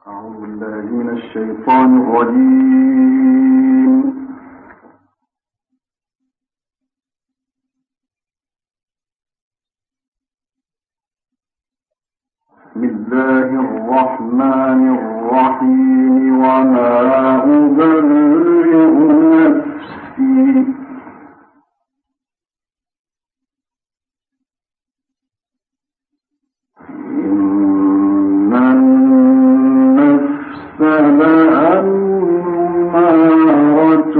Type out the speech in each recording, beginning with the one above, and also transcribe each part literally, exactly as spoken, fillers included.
أعوذ بالله من الشيطان الرجيم. بسم الله الرحمن الرحيم. وما أبرئ نفسي إن النفس لأمارة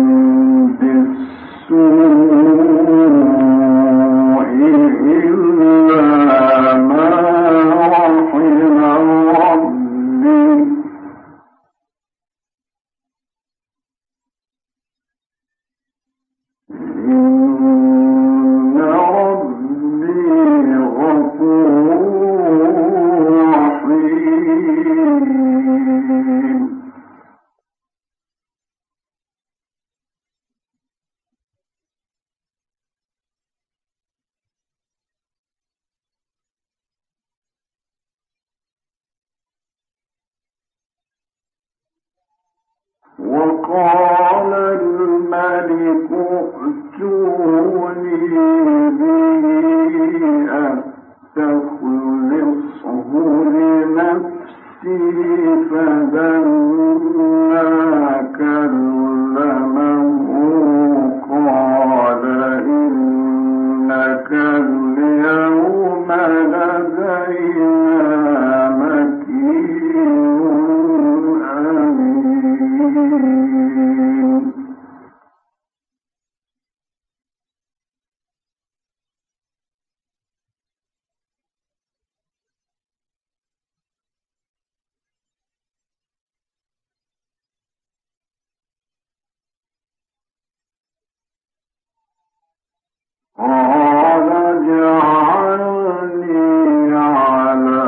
بالسوء إلا ما رحم ربي إن ربي غفور رحيم. وقال الملك ائتوني به أستخلصه لنفسي فلما كلمه قال إنك اليوم لدينا مكين أمين. قال اجعلني على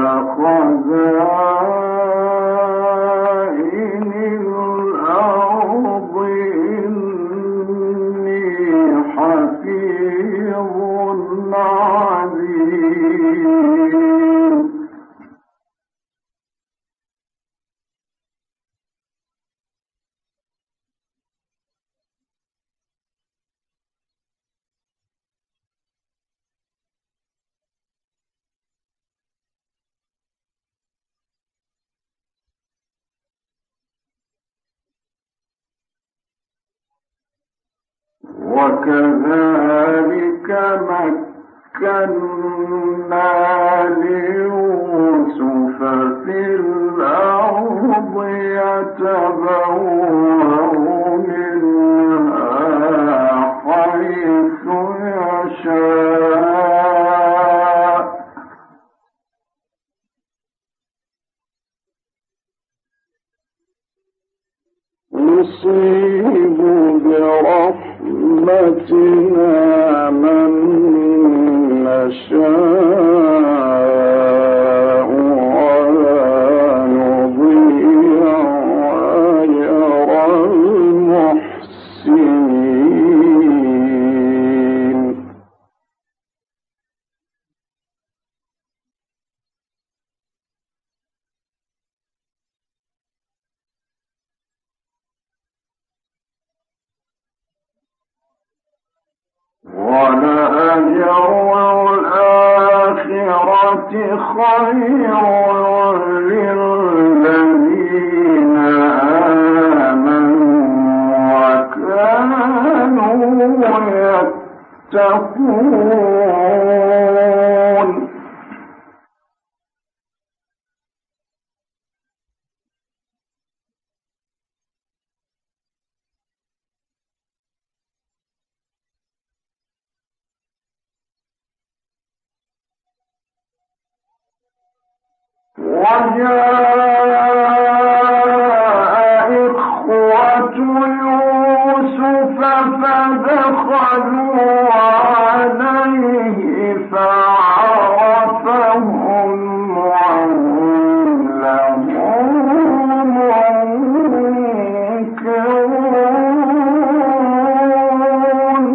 خزائن الأرض إني حفيظ عليم. وكذلك مكنا ليوسف في الأرض يتبوأ منها حيث يشاء نصيب برحمتنا من نشاء ولا نضيع أجر المحسنين. ولأجر الآخرة خير للذين آمنوا وكانوا يتقون. وجاء إخوة يوسف فدخلوا عليه فعرفهم وهم له منكرون.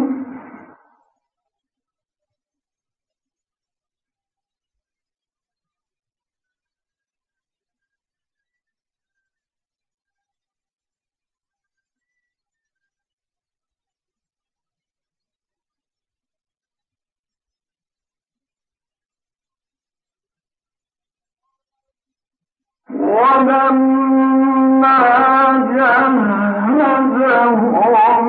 ولما جهزهم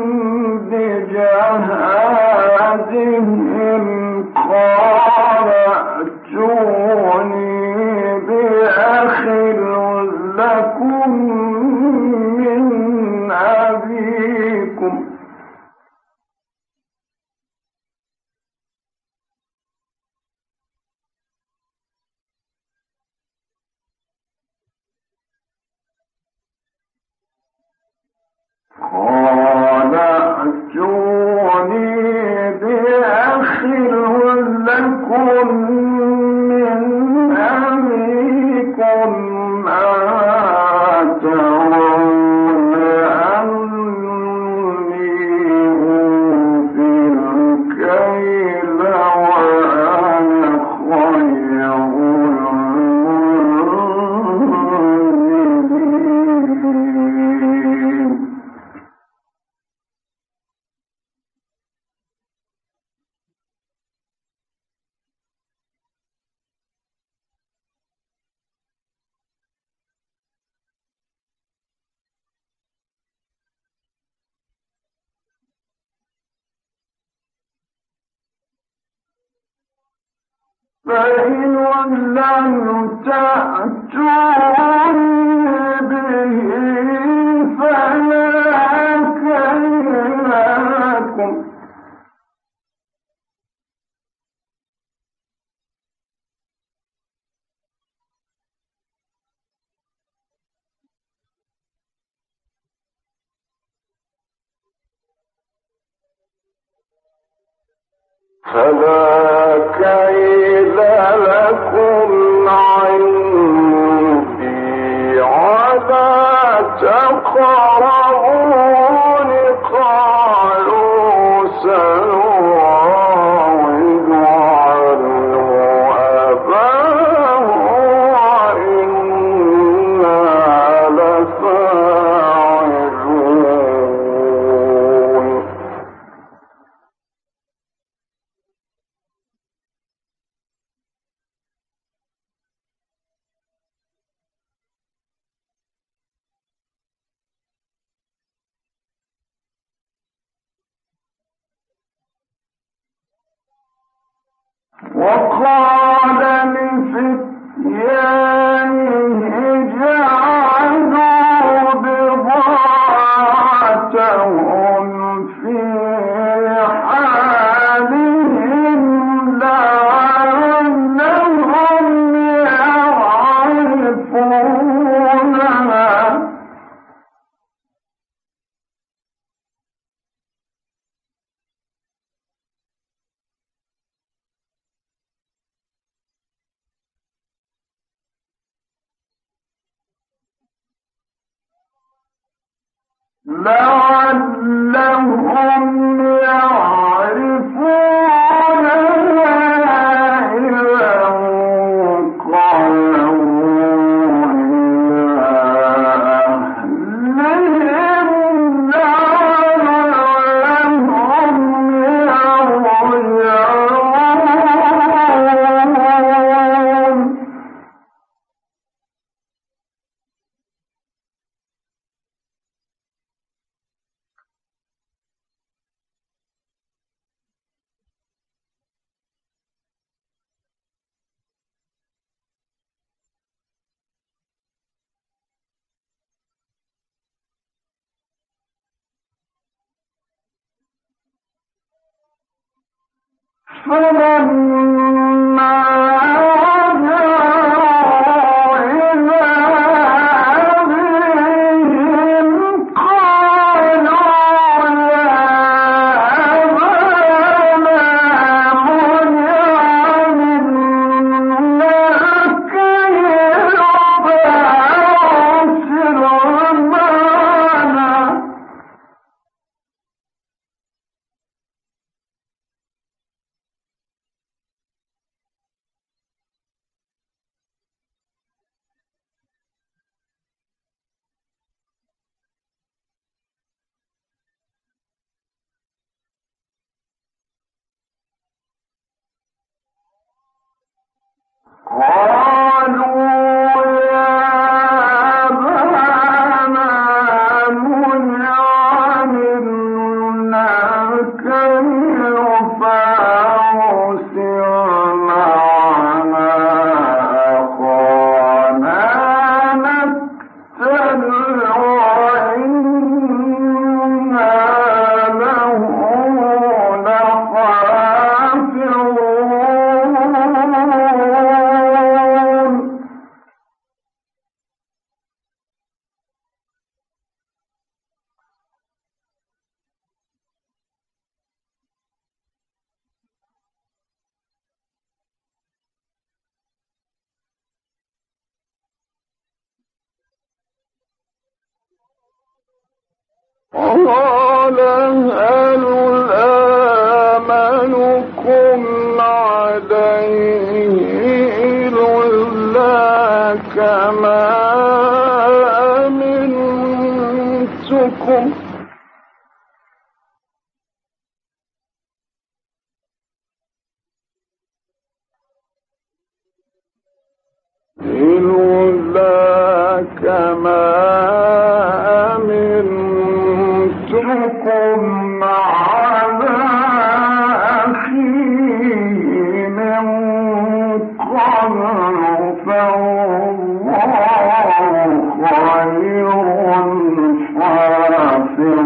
بجهازهم قال ائتوني بأخ لكم من أبيكم قال ائتوني بأخ لكم من أبيكم ما ترون أني أوفي الكيل وأنا خير المنزلين. فإن لم تأتوني به فلا كيل لكم فلا كيل لكم عندي ولا تقربون. قالوا سنراود عنه أباه وإنا لفاعلون. وقال لفتيانه جعلوا بضاعتهم في حالهم لعلهم يعرفونها لعلهم يعرفونها إذا انقلبوا إلى أهلهم لعلهم يرجعون. فلما رجعوا إلى أبيهم قالوا يا أبانا منع منا الكيل فأرسل معنا. قالوا يا قال هل آمنكم عليه إلا كما أمنتكم إلا كما أمنتكم على أخيه من قبل فالله خير حافظا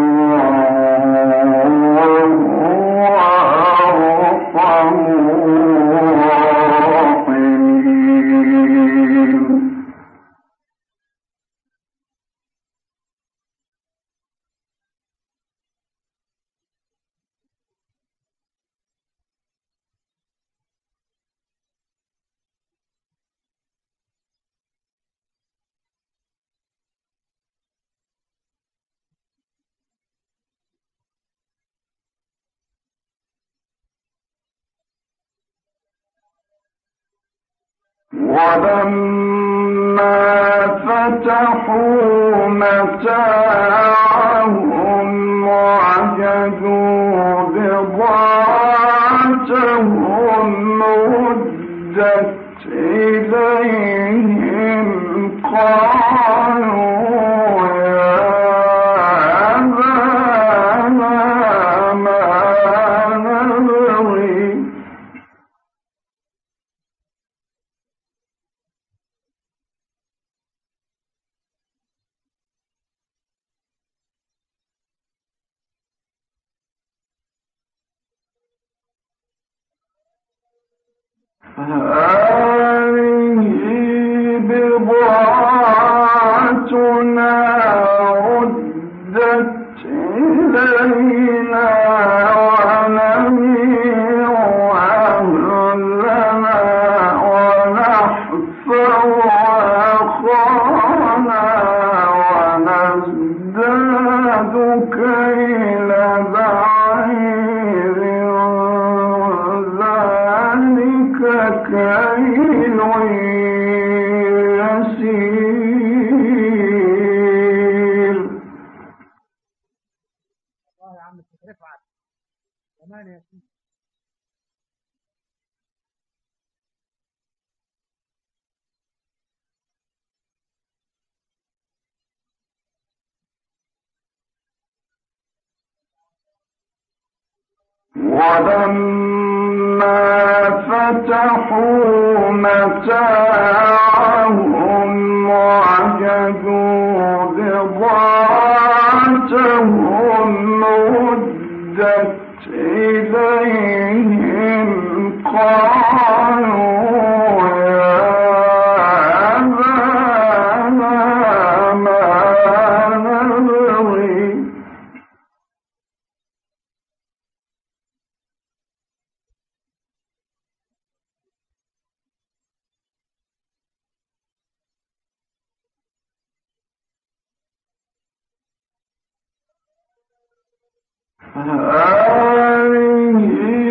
وهو أرحم الراحمين. ولما فتحوا متاعهم وجدوا بضاعتهم ردت إليهم قالوا يا أبانا ما نبغي هذه بضاعتنا ردت إلينا ونمير أهلنا ونحفظ أخانا ونزداد كيل بعير كيل يسير. والله يا عم رفعت كمان يا سيدي. ولما فتحوا متاعهم وجدوا بضاعتهم ردت إليهم قالوا يا أبانا ما نبغي هذه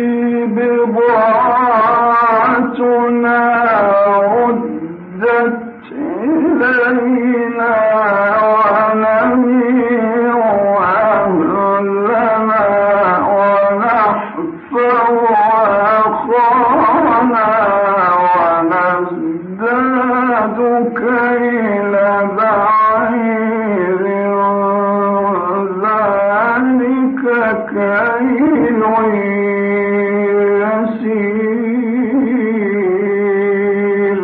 بضاعتنا ردت إلينا ونمير أهلنا ونحفظ أخانا ونزداد كيل بعير كيل يسير.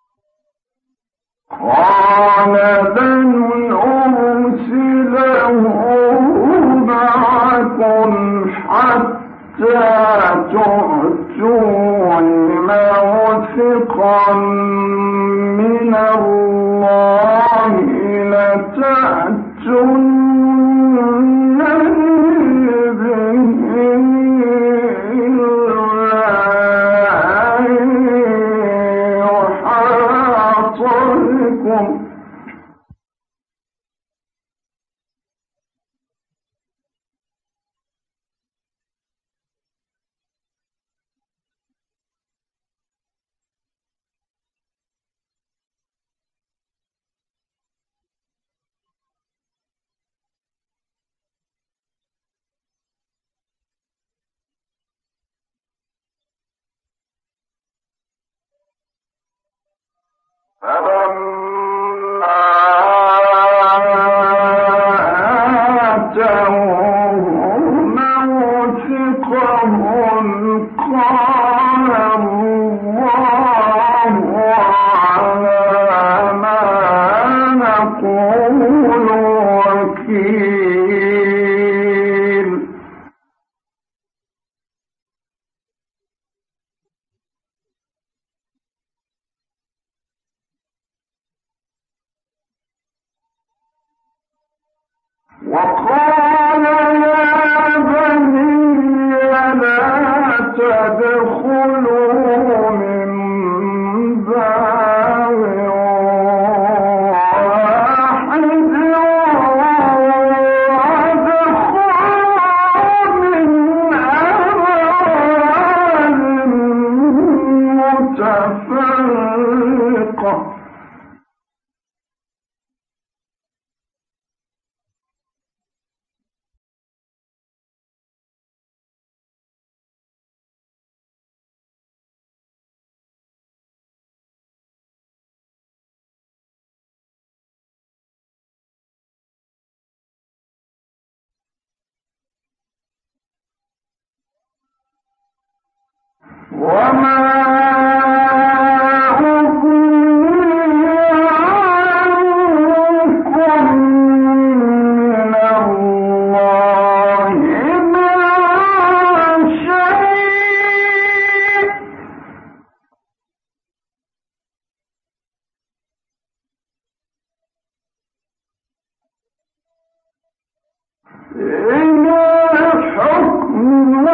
قال لن أرسله تؤتون موثقا من الله لتأتونني به إلا أن يحاط بكم فلما آتوه موثقهم قال الله على ما نقول وكيل. وقال يا بني لا تدخلوا من باب واحد وادخلوا من أبواب متفرقة وما أغني عنكم من الله من شيء إن الحكم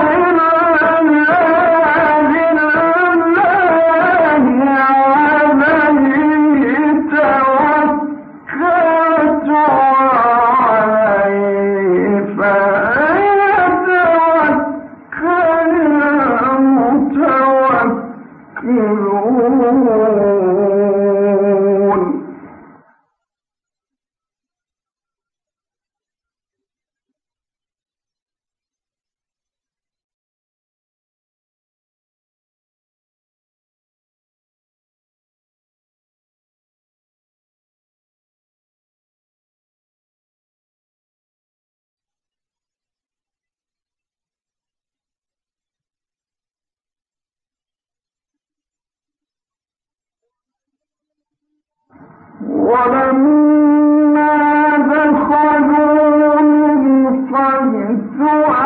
ولما دخلوا من حيث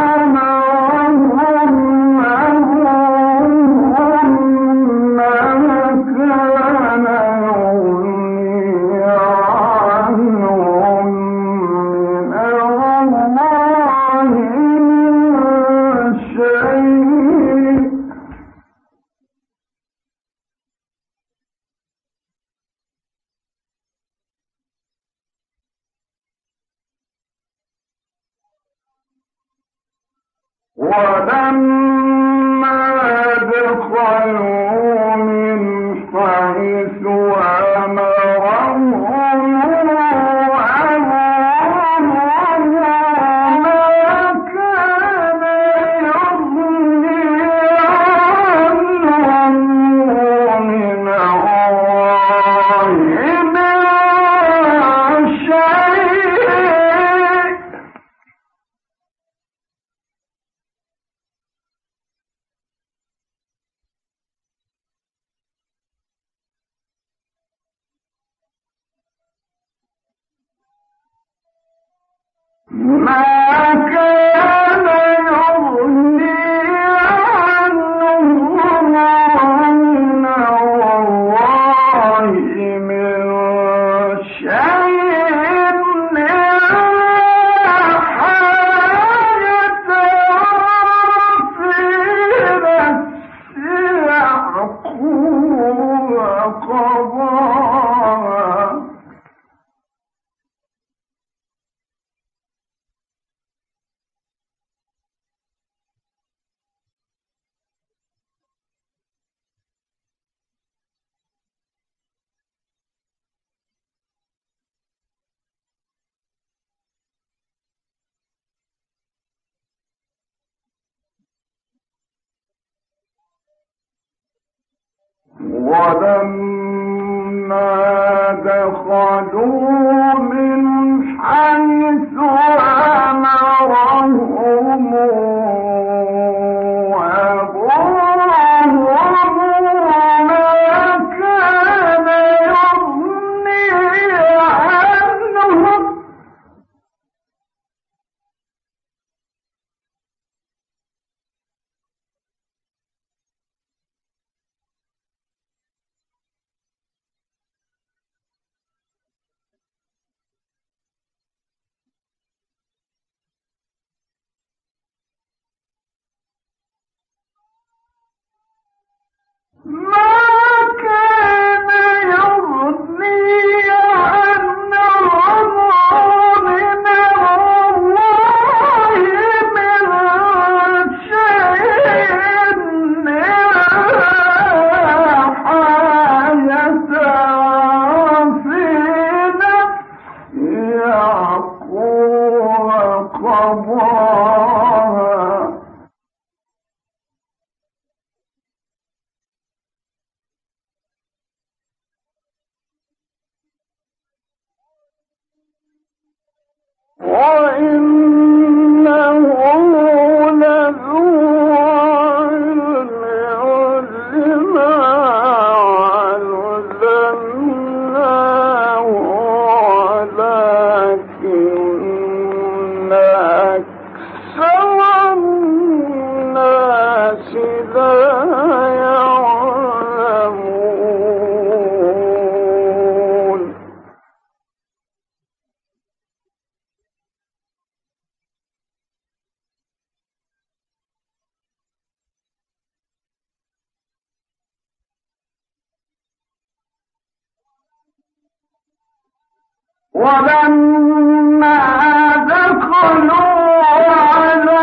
أمرهم أبوهم ما كان يغني عنهم من الله من شيء ولما دخلوا من حيث أمرهم أبوهم ما كان يغني عنهم من الله من شيء ما كان يغني قضاها ولما دخلوا من حيث أمرهم أبوهم ما كان يغني عنهم ما كان يغني عنهم من الله من شيء إلا حاجة في نفس يعقوب قضاها وإنه لذو علم لما علمناه ولكن أكثر الناس لا يعلمون ولما دخلوا على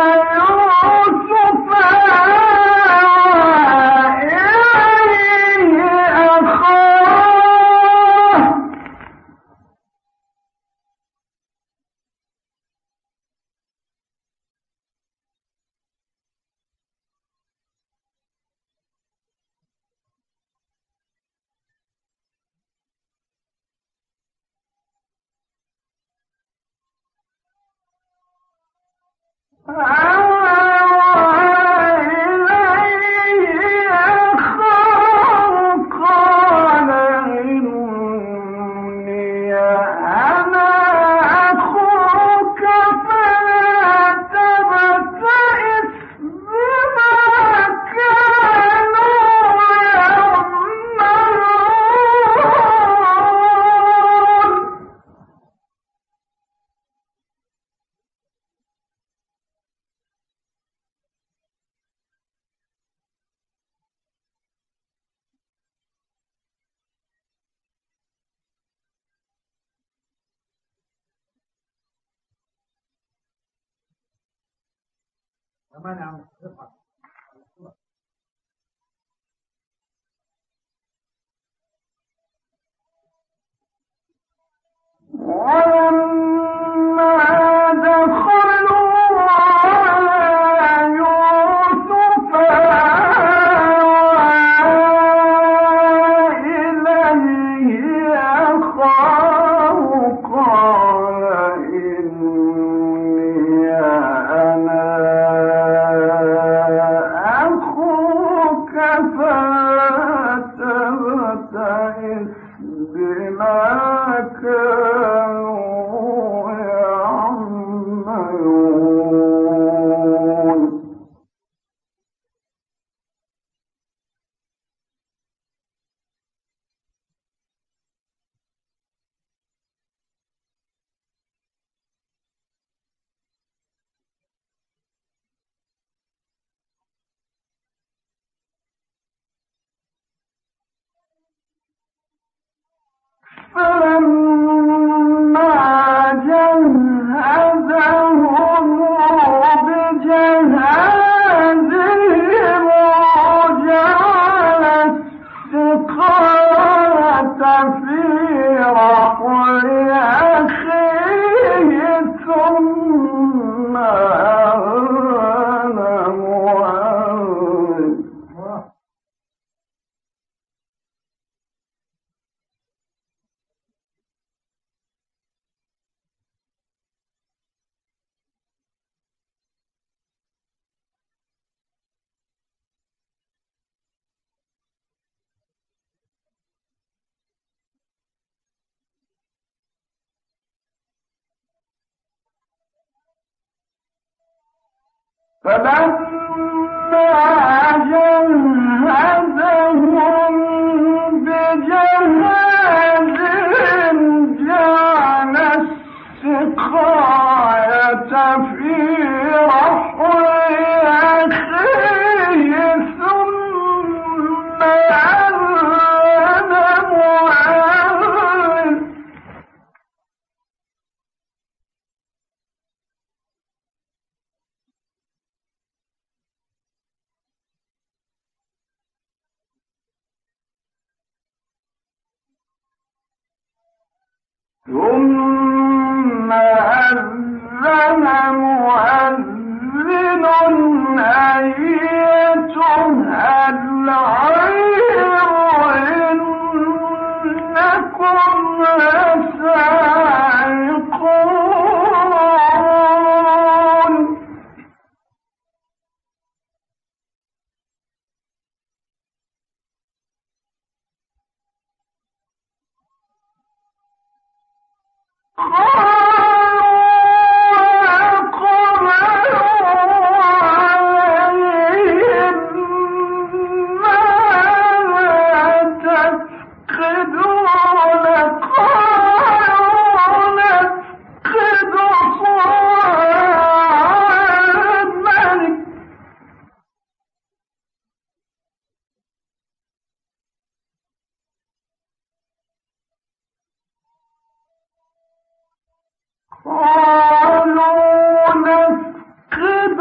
يوسف إليه أخاه كمان يا عم ارفع. ولما دخلوا على يوسف إليه أخاه قال إني أنا أخوك فلا تبتئس بما كانوا يعملون فلما جهزهم بجهازهم جعل السقاية في رحل أخيه ثم أذن مؤذن ثم أذن مؤذن أيتها العير إنكم لسارقون قالوا نفقد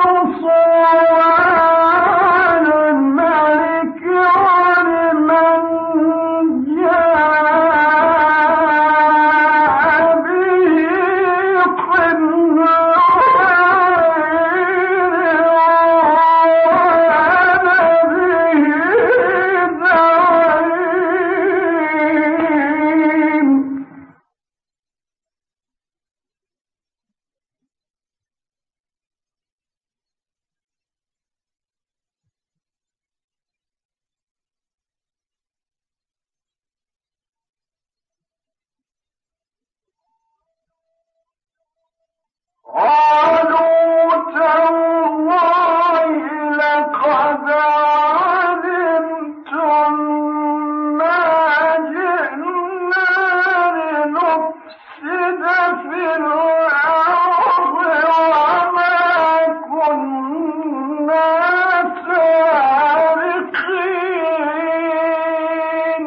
صواع الملك ولمن جاء به قنعين وأنا به زعيم قالوا تالله لقد علمتم ما جئنا لنفسد في الأرض وما كنا سارقين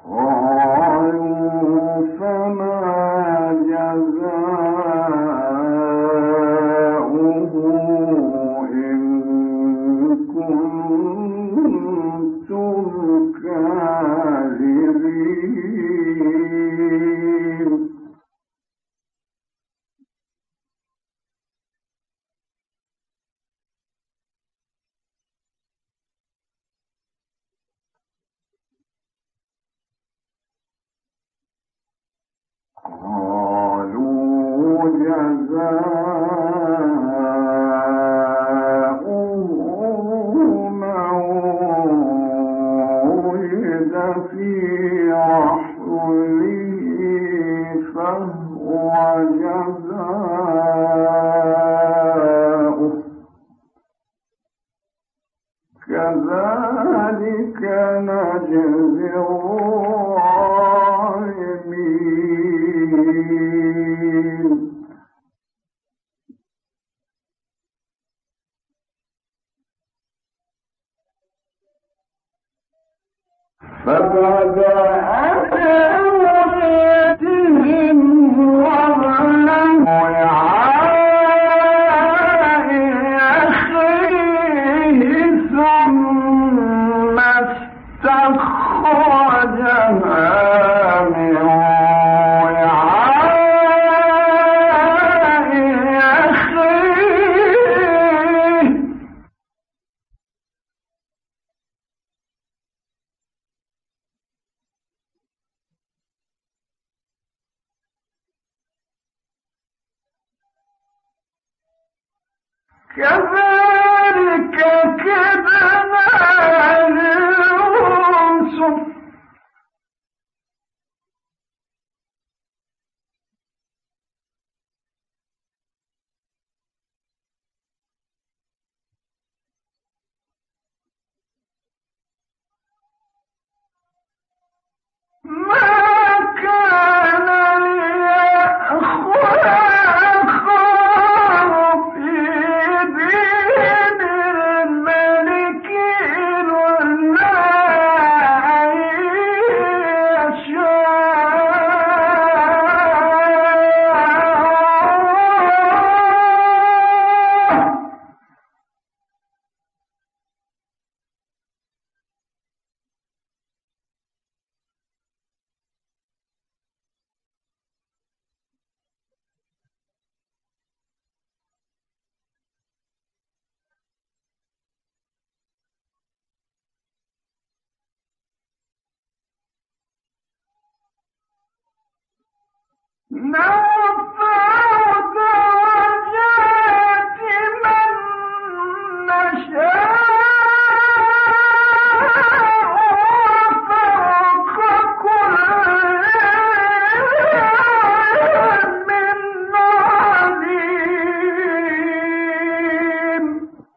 كذلك نجزي الظالمين. فبعد أمريتهم وظلموا وعاء أخيه ثم استخرجها من وعاء أخيه كذلك كدنا ليوسف ما كان ليأخذ أخاه في دين الملك إلا أن يشاء. نرفع درجات من نشاء وفوق كل علم عليم.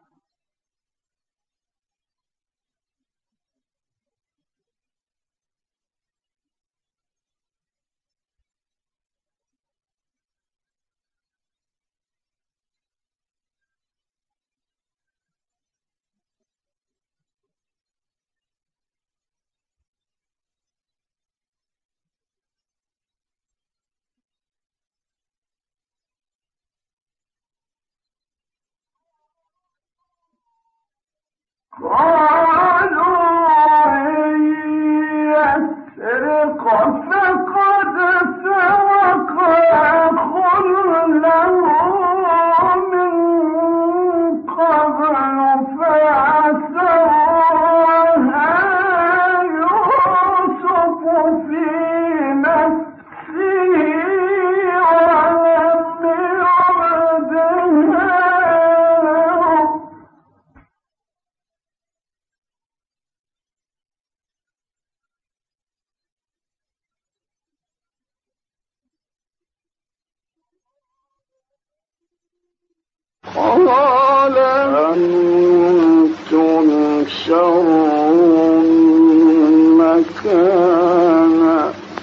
قالوا إن يسرق فقد سرق أخ له من قبل فعسرها يوسف في نفسه ولم يبدها قال أنتم شر مكانا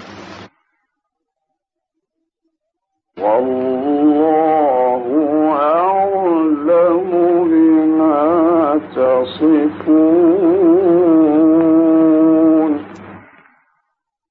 والله أعلم بما تصفون.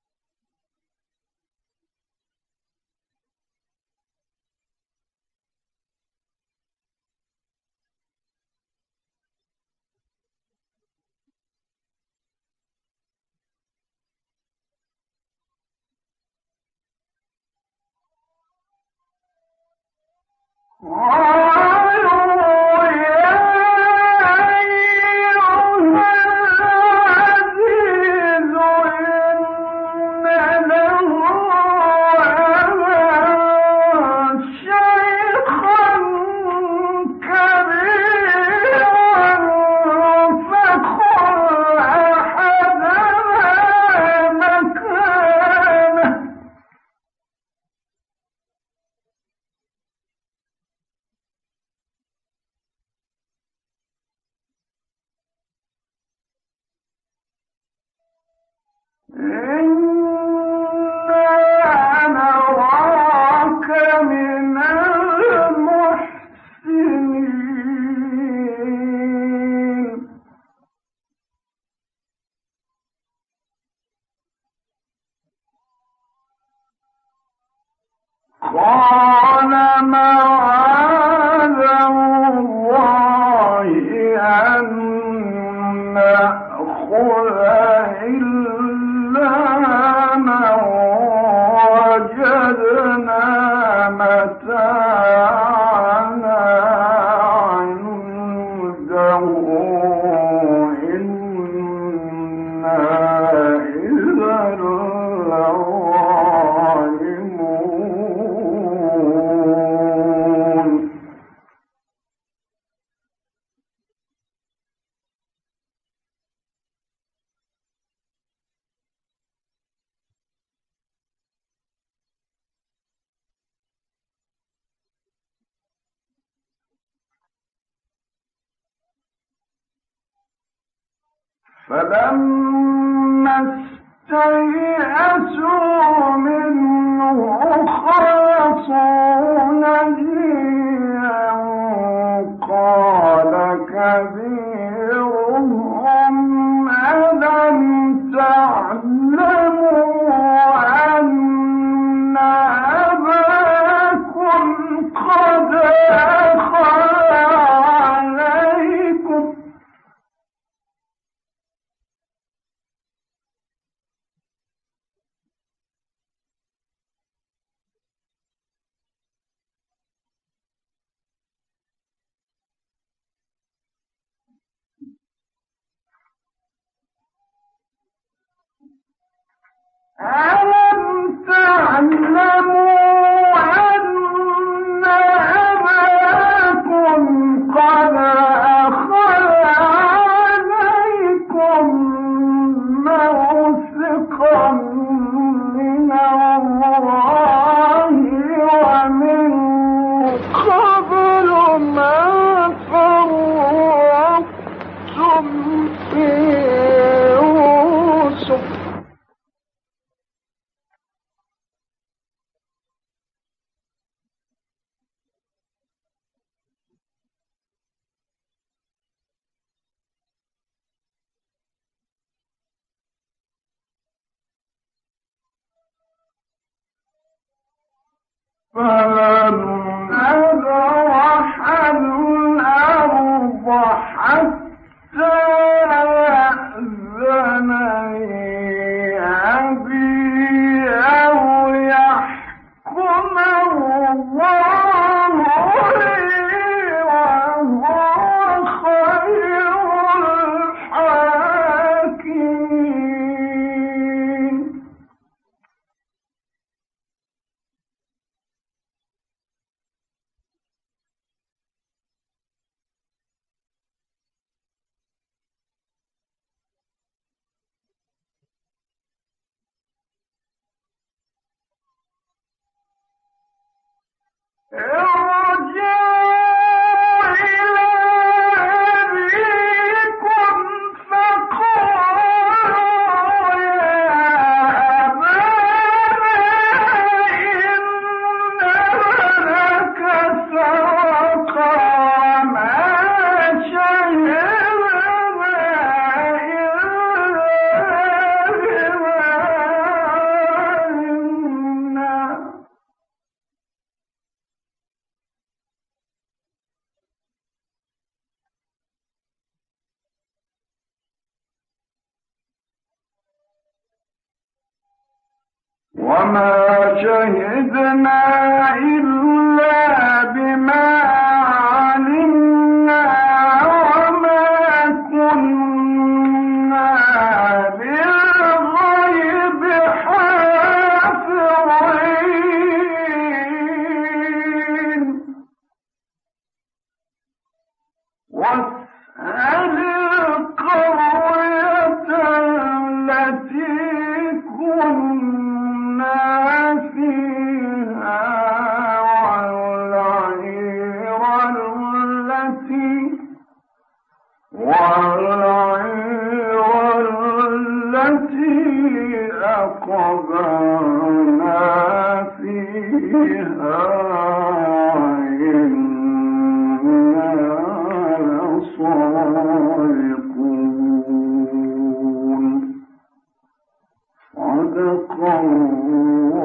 فلما استيئسوا منه خلصوا نجيا قال كبيرهم ألم تعلموا أن أباكم قد أخذ عليكم ألم تعلموا أن أباكم قد أخذ عليكم موثقا من الله ومن قبل ما فرطتم في يوسف فلن أبرح الأرض حتى يأذن لي أبي أو يحكم الله لي وهو خير الحاكمين. ارجعوا إلى أبيكم فقولوا يا أبانا إن لك سرق وما شهدنا إلا بما علمنا وما شهدنا إلا بما فأخذنا فيها إنا لصادقون صدق الله